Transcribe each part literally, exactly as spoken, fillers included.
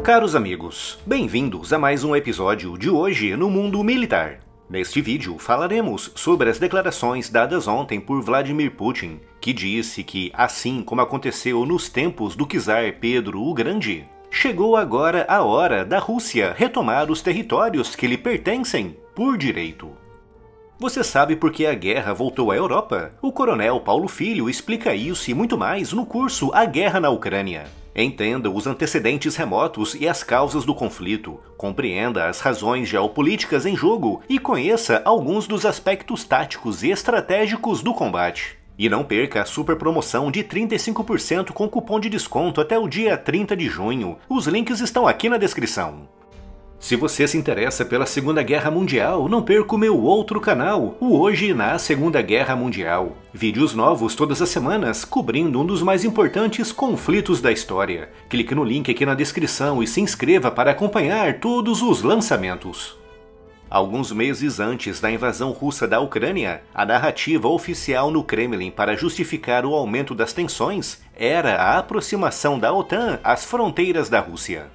Caros amigos, bem-vindos a mais um episódio de Hoje no Mundo Militar. Neste vídeo falaremos sobre as declarações dadas ontem por Vladimir Putin, que disse que, assim como aconteceu nos tempos do czar Pedro o Grande, chegou agora a hora da Rússia retomar os territórios que lhe pertencem por direito. Você sabe por que a guerra voltou à Europa? O coronel Paulo Filho explica isso e muito mais no curso A Guerra na Ucrânia. Entenda os antecedentes remotos e as causas do conflito, compreenda as razões geopolíticas em jogo e conheça alguns dos aspectos táticos e estratégicos do combate. E não perca a super promoção de trinta e cinco por cento com cupom de desconto até o dia trinta de junho. Os links estão aqui na descrição. Se você se interessa pela Segunda Guerra Mundial, não perca o meu outro canal, o Hoje na Segunda Guerra Mundial. Vídeos novos todas as semanas, cobrindo um dos mais importantes conflitos da história. Clique no link aqui na descrição e se inscreva para acompanhar todos os lançamentos. Alguns meses antes da invasão russa da Ucrânia, a narrativa oficial no Kremlin para justificar o aumento das tensões era a aproximação da OTAN às fronteiras da Rússia.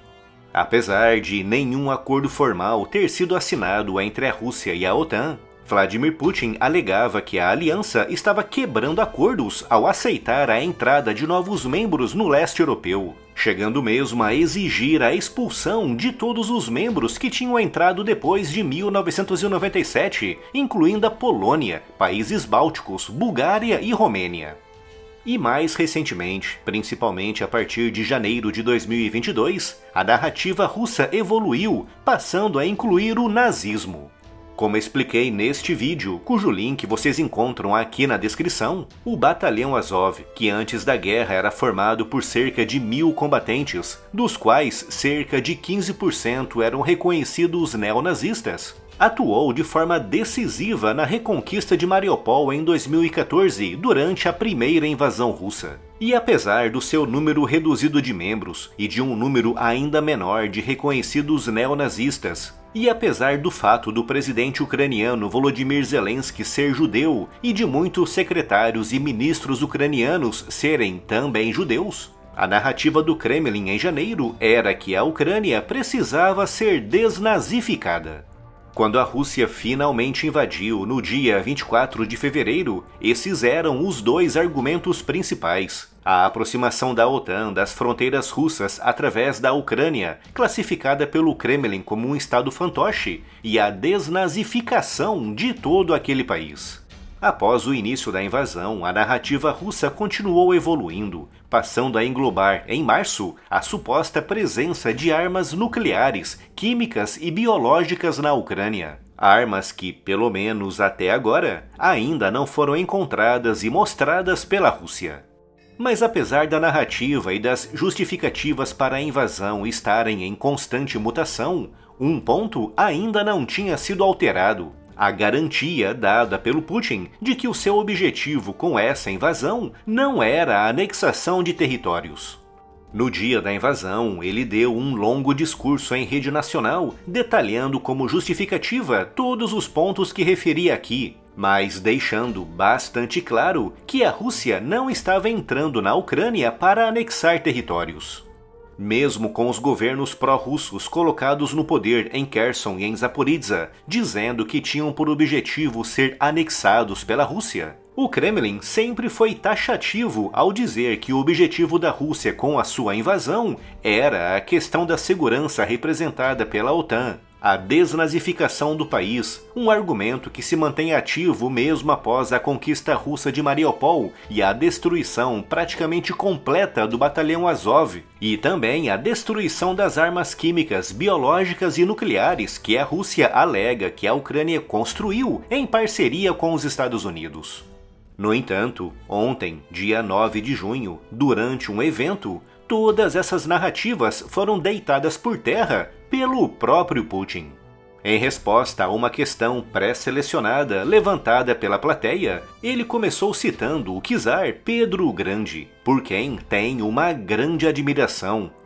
Apesar de nenhum acordo formal ter sido assinado entre a Rússia e a OTAN, Vladimir Putin alegava que a aliança estava quebrando acordos ao aceitar a entrada de novos membros no leste europeu, chegando mesmo a exigir a expulsão de todos os membros que tinham entrado depois de mil novecentos e noventa e sete, incluindo a Polônia, países bálticos, Bulgária e Romênia. E mais recentemente, principalmente a partir de janeiro de dois mil e vinte e dois, a narrativa russa evoluiu, passando a incluir o nazismo. Como expliquei neste vídeo, cujo link vocês encontram aqui na descrição, o Batalhão Azov, que antes da guerra era formado por cerca de mil combatentes, dos quais cerca de quinze por cento eram reconhecidos neonazistas, atuou de forma decisiva na reconquista de Mariupol em dois mil e quatorze, durante a primeira invasão russa. E apesar do seu número reduzido de membros e de um número ainda menor de reconhecidos neonazistas, e apesar do fato do presidente ucraniano Volodymyr Zelensky ser judeu e de muitos secretários e ministros ucranianos serem também judeus, a narrativa do Kremlin em janeiro era que a Ucrânia precisava ser desnazificada. Quando a Rússia finalmente invadiu no dia vinte e quatro de fevereiro, esses eram os dois argumentos principais. A aproximação da OTAN das fronteiras russas através da Ucrânia, classificada pelo Kremlin como um estado fantoche, e a desnazificação de todo aquele país. Após o início da invasão, a narrativa russa continuou evoluindo, passando a englobar, em março, a suposta presença de armas nucleares, químicas e biológicas na Ucrânia. Armas que, pelo menos até agora, ainda não foram encontradas e mostradas pela Rússia. Mas apesar da narrativa e das justificativas para a invasão estarem em constante mutação, um ponto ainda não tinha sido alterado: a garantia dada pelo Putin de que o seu objetivo com essa invasão não era a anexação de territórios. No dia da invasão, ele deu um longo discurso em rede nacional, detalhando como justificativa todos os pontos que referi aqui, mas deixando bastante claro que a Rússia não estava entrando na Ucrânia para anexar territórios. Mesmo com os governos pró-russos colocados no poder em Kherson e em Zaporizhzhia, dizendo que tinham por objetivo ser anexados pela Rússia, o Kremlin sempre foi taxativo ao dizer que o objetivo da Rússia com a sua invasão era a questão da segurança representada pela OTAN, a desnazificação do país, um argumento que se mantém ativo mesmo após a conquista russa de Mariupol e a destruição praticamente completa do Batalhão Azov, e também a destruição das armas químicas, biológicas e nucleares que a Rússia alega que a Ucrânia construiu em parceria com os Estados Unidos. No entanto, ontem, dia nove de junho, durante um evento, todas essas narrativas foram deitadas por terra pelo próprio Putin. Em resposta a uma questão pré-selecionada levantada pela plateia, ele começou citando o czar Pedro o Grande, por quem tem uma grande admiração,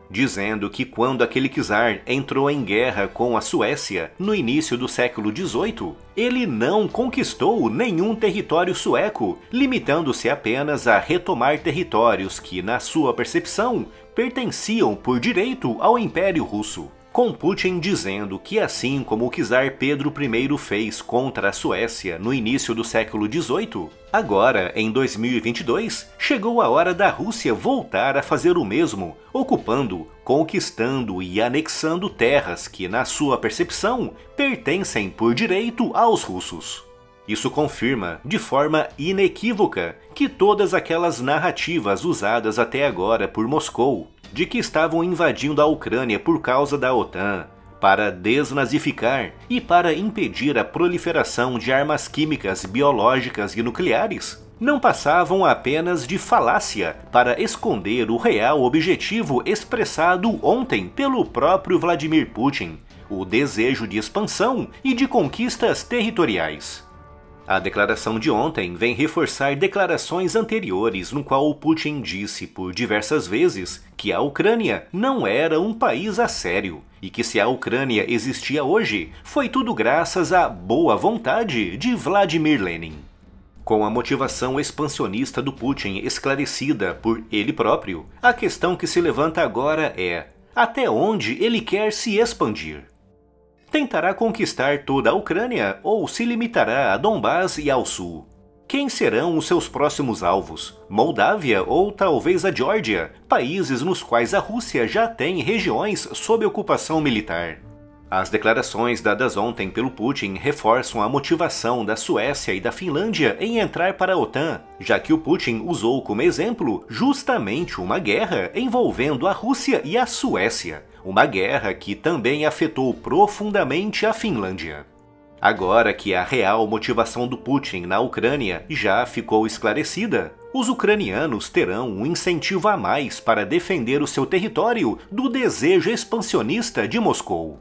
dizendo que quando aquele czar entrou em guerra com a Suécia no início do século dezoito, ele não conquistou nenhum território sueco, limitando-se apenas a retomar territórios que, na sua percepção, pertenciam por direito ao Império Russo. Com Putin dizendo que assim como o czar Pedro I fez contra a Suécia no início do século dezoito, agora, em dois mil e vinte e dois, chegou a hora da Rússia voltar a fazer o mesmo, ocupando, conquistando e anexando terras que, na sua percepção, pertencem por direito aos russos. Isso confirma, de forma inequívoca, que todas aquelas narrativas usadas até agora por Moscou, de que estavam invadindo a Ucrânia por causa da OTAN, para desnazificar e para impedir a proliferação de armas químicas, biológicas e nucleares, não passavam apenas de falácia para esconder o real objetivo expressado ontem pelo próprio Vladimir Putin, o desejo de expansão e de conquistas territoriais. A declaração de ontem vem reforçar declarações anteriores no qual o Putin disse por diversas vezes que a Ucrânia não era um país a sério e que se a Ucrânia existia hoje, foi tudo graças à boa vontade de Vladimir Lenin. Com a motivação expansionista do Putin esclarecida por ele próprio, a questão que se levanta agora é: até onde ele quer se expandir? Tentará conquistar toda a Ucrânia ou se limitará a Donbás e ao sul? Quem serão os seus próximos alvos? Moldávia ou talvez a Geórgia, países nos quais a Rússia já tem regiões sob ocupação militar? As declarações dadas ontem pelo Putin reforçam a motivação da Suécia e da Finlândia em entrar para a OTAN, já que o Putin usou como exemplo justamente uma guerra envolvendo a Rússia e a Suécia, uma guerra que também afetou profundamente a Finlândia. Agora que a real motivação do Putin na Ucrânia já ficou esclarecida, os ucranianos terão um incentivo a mais para defender o seu território do desejo expansionista de Moscou.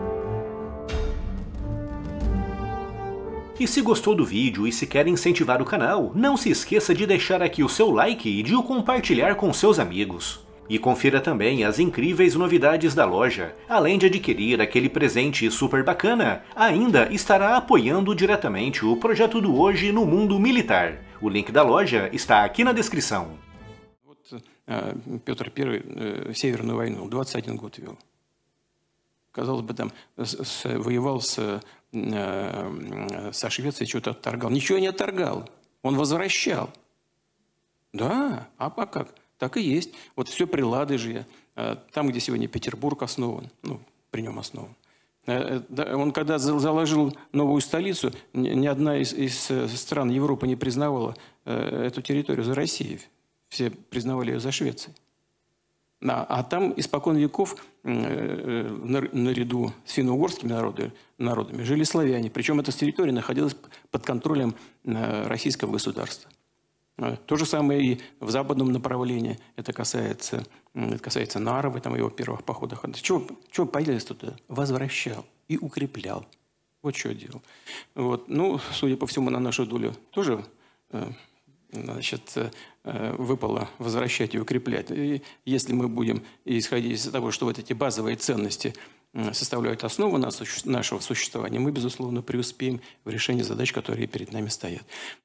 E se gostou do vídeo e se quer incentivar o canal, não se esqueça de deixar aqui o seu like e de o compartilhar com seus amigos. E confira também as incríveis novidades da loja. Além de adquirir aquele presente super bacana, ainda estará apoiando diretamente o projeto do Hoje no Mundo Militar. O link da loja está aqui na descrição. Петр I Северную войну двадцать один год вел. Казалось бы, там воевал с, со Швецией, что-то отторгал. Ничего не отторгал, он возвращал. Да, а как? Так и есть. Вот все при Ладыжье, там, где сегодня Петербург основан, ну, при нем основан. Он когда заложил новую столицу, ни одна из, из стран Европы не признавала эту территорию за Россией. Все признавали ее за Швецией. А, а там испокон веков наряду с финно-угорскими народами, народами жили славяне. Причем эта территория находилась под контролем российского государства. То же самое и в западном направлении. Это касается, это касается Нарвы, там его первых походах. Чего, чего появились туда? Возвращал и укреплял. Вот что делал. Вот. Ну, судя по всему, на нашу долю тоже значит, выпало возвращать и укреплять. И если мы будем исходить из того, что вот эти базовые ценности составляют основу нашего существования, мы, безусловно, преуспеем в решении задач, которые перед нами стоят.